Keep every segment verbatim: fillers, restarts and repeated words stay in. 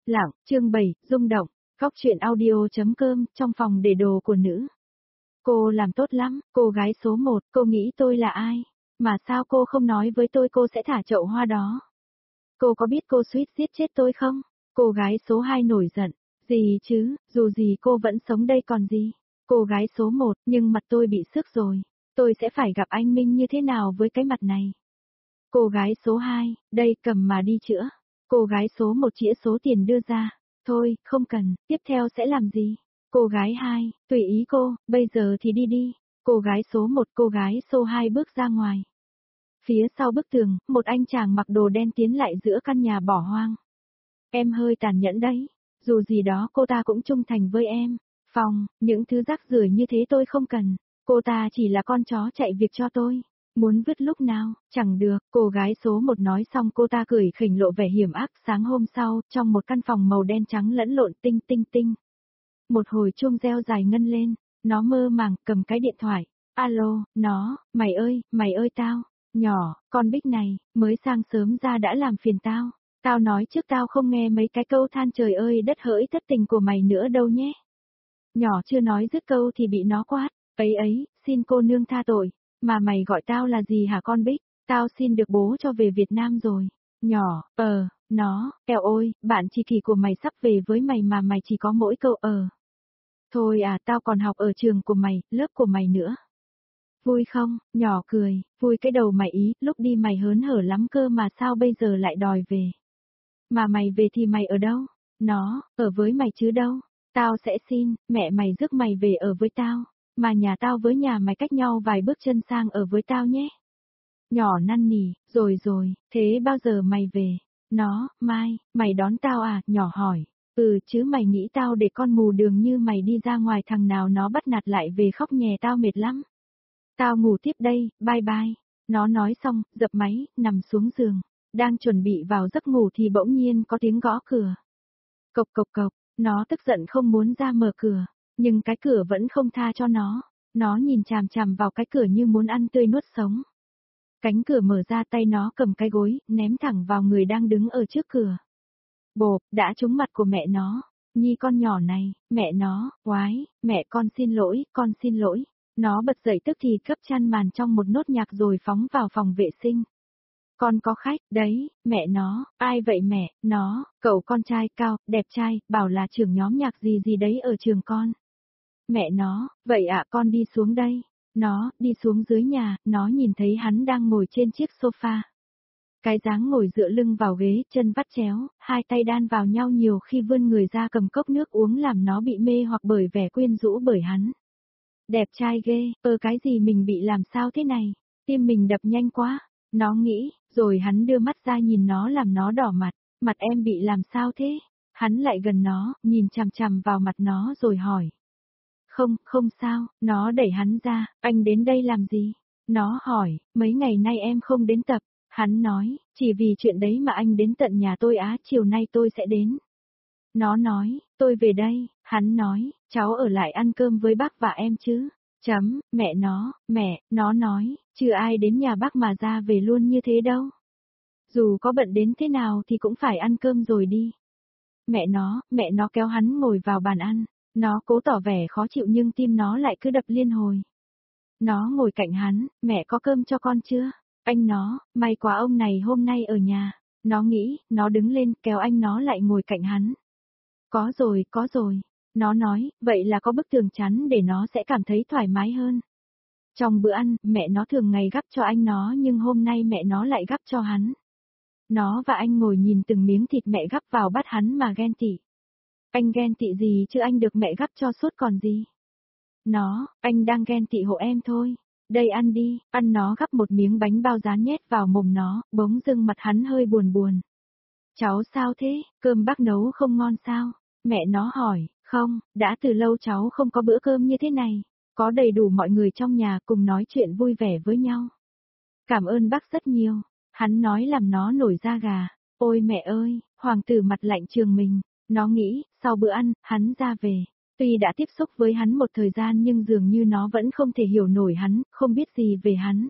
Lặng, chương bảy, rung động, góc truyện audio.com, trong phòng để đồ của nữ. Cô làm tốt lắm, cô gái số một, cô nghĩ tôi là ai? Mà sao cô không nói với tôi cô sẽ thả chậu hoa đó? Cô có biết cô suýt giết chết tôi không? Cô gái số hai nổi giận, gì chứ, dù gì cô vẫn sống đây còn gì? Cô gái số một, nhưng mặt tôi bị sức rồi, tôi sẽ phải gặp anh Minh như thế nào với cái mặt này? Cô gái số hai, đây cầm mà đi chữa. Cô gái số một chĩa số tiền đưa ra. Thôi, không cần, tiếp theo sẽ làm gì? Cô gái hai, tùy ý cô, bây giờ thì đi đi. Cô gái số một, cô gái số hai bước ra ngoài. Phía sau bức tường, một anh chàng mặc đồ đen tiến lại giữa căn nhà bỏ hoang. Em hơi tàn nhẫn đấy, dù gì đó cô ta cũng trung thành với em. Phòng, những thứ rác rưởi như thế tôi không cần. Cô ta chỉ là con chó chạy việc cho tôi. Muốn vứt lúc nào, chẳng được, cô gái số một nói xong cô ta cười khỉnh lộ vẻ hiểm ác. Sáng hôm sau, trong một căn phòng màu đen trắng lẫn lộn tinh tinh tinh. Một hồi chuông reo dài ngân lên, nó mơ màng cầm cái điện thoại. Alo, nó, mày ơi, mày ơi tao, nhỏ, con Bích này, mới sang sớm ra đã làm phiền tao. Tao nói trước tao không nghe mấy cái câu than trời ơi đất hỡi thất tình của mày nữa đâu nhé. Nhỏ chưa nói dứt câu thì bị nó quát, ấy ấy, xin cô nương tha tội. Mà mày gọi tao là gì hả con Bích? Tao xin được bố cho về Việt Nam rồi. Nhỏ, ờ, nó, eo ôi, bạn tri kỷ của mày sắp về với mày mà mày chỉ có mỗi câu ờ. Thôi à, tao còn học ở trường của mày, lớp của mày nữa. Vui không? Nhỏ cười, vui cái đầu mày ý, lúc đi mày hớn hở lắm cơ mà sao bây giờ lại đòi về. Mà mày về thì mày ở đâu? Nó, ở với mày chứ đâu. Tao sẽ xin, mẹ mày rước mày về ở với tao. Mà nhà tao với nhà mày cách nhau vài bước chân sang ở với tao nhé. Nhỏ năn nỉ, rồi rồi, thế bao giờ mày về? Nó, mai, mày đón tao à? Nhỏ hỏi. Ừ chứ mày nghĩ tao để con mù đường như mày đi ra ngoài thằng nào nó bắt nạt lại về khóc nhè tao mệt lắm. Tao ngủ tiếp đây, bye bye. Nó nói xong, dập máy, nằm xuống giường. Đang chuẩn bị vào giấc ngủ thì bỗng nhiên có tiếng gõ cửa. Cộc cộc cộc, nó tức giận không muốn ra mở cửa. Nhưng cái cửa vẫn không tha cho nó. Nó nhìn chằm chằm vào cái cửa như muốn ăn tươi nuốt sống. Cánh cửa mở ra tay nó cầm cái gối, ném thẳng vào người đang đứng ở trước cửa. Bộp, đã trúng mặt của mẹ nó. Nhi con nhỏ này, mẹ nó, oái, mẹ con xin lỗi, con xin lỗi. Nó bật dậy tức thì cấp chăn màn trong một nốt nhạc rồi phóng vào phòng vệ sinh. Con có khách, đấy, mẹ nó, ai vậy mẹ, nó, cậu con trai cao, đẹp trai, bảo là trưởng nhóm nhạc gì gì đấy ở trường con. Mẹ nó, vậy ạ con đi xuống đây. Nó, đi xuống dưới nhà, nó nhìn thấy hắn đang ngồi trên chiếc sofa. Cái dáng ngồi dựa lưng vào ghế, chân vắt chéo, hai tay đan vào nhau nhiều khi vươn người ra cầm cốc nước uống làm nó bị mê hoặc bởi vẻ quyến rũ bởi hắn. Đẹp trai ghê, ơ cái gì mình bị làm sao thế này, tim mình đập nhanh quá, nó nghĩ, rồi hắn đưa mắt ra nhìn nó làm nó đỏ mặt, mặt em bị làm sao thế? Hắn lại gần nó, nhìn chằm chằm vào mặt nó rồi hỏi. Không, không sao, nó đẩy hắn ra, anh đến đây làm gì? Nó hỏi, mấy ngày nay em không đến tập, hắn nói, chỉ vì chuyện đấy mà anh đến tận nhà tôi á, chiều nay tôi sẽ đến. Nó nói, tôi về đây, hắn nói, cháu ở lại ăn cơm với bác và em chứ. Chấm, mẹ nó, mẹ, nó nói, chưa ai đến nhà bác mà ra về luôn như thế đâu. Dù có bận đến thế nào thì cũng phải ăn cơm rồi đi. Mẹ nó, mẹ nó kéo hắn ngồi vào bàn ăn, nó cố tỏ vẻ khó chịu nhưng tim nó lại cứ đập liên hồi. Nó ngồi cạnh hắn, mẹ có cơm cho con chưa? Anh nó, may quá ông này hôm nay ở nhà. Nó nghĩ, nó đứng lên kéo anh nó lại ngồi cạnh hắn. Có rồi, có rồi. Nó nói, vậy là có bức tường chắn để nó sẽ cảm thấy thoải mái hơn. Trong bữa ăn, mẹ nó thường ngày gắp cho anh nó nhưng hôm nay mẹ nó lại gắp cho hắn. Nó và anh ngồi nhìn từng miếng thịt mẹ gắp vào bát hắn mà ghen tị. Anh ghen tị gì chứ anh được mẹ gắp cho suốt còn gì. Nó, anh đang ghen tị hộ em thôi. Đây ăn đi, ăn. Nó gắp một miếng bánh bao rán nhét vào mồm nó, bỗng dưng mặt hắn hơi buồn buồn. Cháu sao thế, cơm bác nấu không ngon sao? Mẹ nó hỏi, không, đã từ lâu cháu không có bữa cơm như thế này, có đầy đủ mọi người trong nhà cùng nói chuyện vui vẻ với nhau. Cảm ơn bác rất nhiều, hắn nói làm nó nổi da gà, ôi mẹ ơi, hoàng tử mặt lạnh trường mình, nó nghĩ, sau bữa ăn, hắn ra về, tuy đã tiếp xúc với hắn một thời gian nhưng dường như nó vẫn không thể hiểu nổi hắn, không biết gì về hắn.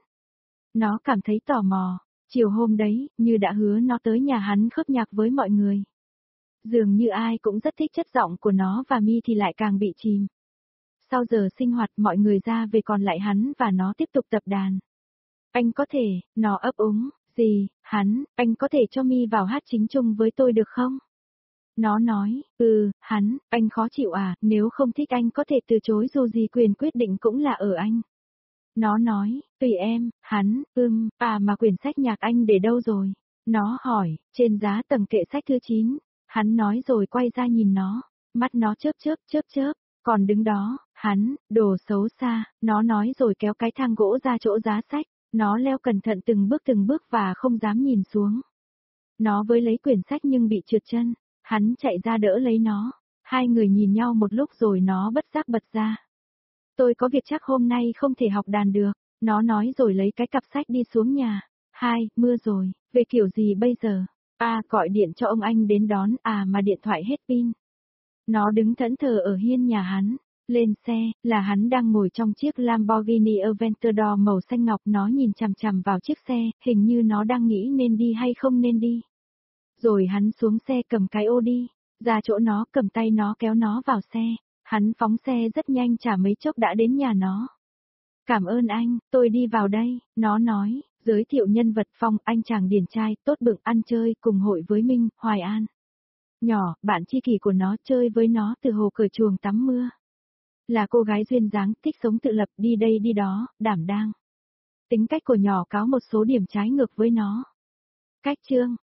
Nó cảm thấy tò mò, chiều hôm đấy, như đã hứa nó tới nhà hắn khớp nhạc với mọi người. Dường như ai cũng rất thích chất giọng của nó và Mi thì lại càng bị chìm. Sau giờ sinh hoạt mọi người ra về còn lại hắn và nó tiếp tục tập đàn. Anh có thể, nó ấp úng, gì, hắn, anh có thể cho Mi vào hát chính chung với tôi được không? Nó nói, ừ, hắn, anh khó chịu à, nếu không thích anh có thể từ chối dù gì quyền quyết định cũng là ở anh. Nó nói, tùy em, hắn, ưm, à mà quyển sách nhạc anh để đâu rồi? Nó hỏi, trên giá tầng kệ sách thứ chín. Hắn nói rồi quay ra nhìn nó, mắt nó chớp chớp chớp chớp, còn đứng đó, hắn, đồ xấu xa, nó nói rồi kéo cái thang gỗ ra chỗ giá sách, nó leo cẩn thận từng bước từng bước và không dám nhìn xuống. Nó với lấy quyển sách nhưng bị trượt chân, hắn chạy ra đỡ lấy nó, hai người nhìn nhau một lúc rồi nó bất giác bật ra. Tôi có việc chắc hôm nay không thể học đàn được, nó nói rồi lấy cái cặp sách đi xuống nhà. Hai, mưa rồi, về kiểu gì bây giờ? À, gọi điện cho ông anh đến đón, à mà điện thoại hết pin. Nó đứng thẫn thờ ở hiên nhà hắn, lên xe, là hắn đang ngồi trong chiếc Lamborghini Aventador màu xanh ngọc, nó nhìn chằm chằm vào chiếc xe, hình như nó đang nghĩ nên đi hay không nên đi. Rồi hắn xuống xe cầm cái ô đi, ra chỗ nó cầm tay nó kéo nó vào xe, hắn phóng xe rất nhanh chả mấy chốc đã đến nhà nó. Cảm ơn anh, tôi đi vào đây, nó nói, giới thiệu nhân vật Phong, anh chàng điển trai, tốt bụng, ăn chơi, cùng hội với Minh, Hoài An. Nhỏ, bạn tri kỷ của nó, chơi với nó từ hồ cởi chuồng tắm mưa. Là cô gái duyên dáng, thích sống tự lập, đi đây đi đó, đảm đang. Tính cách của nhỏ cáo một số điểm trái ngược với nó. Cách chương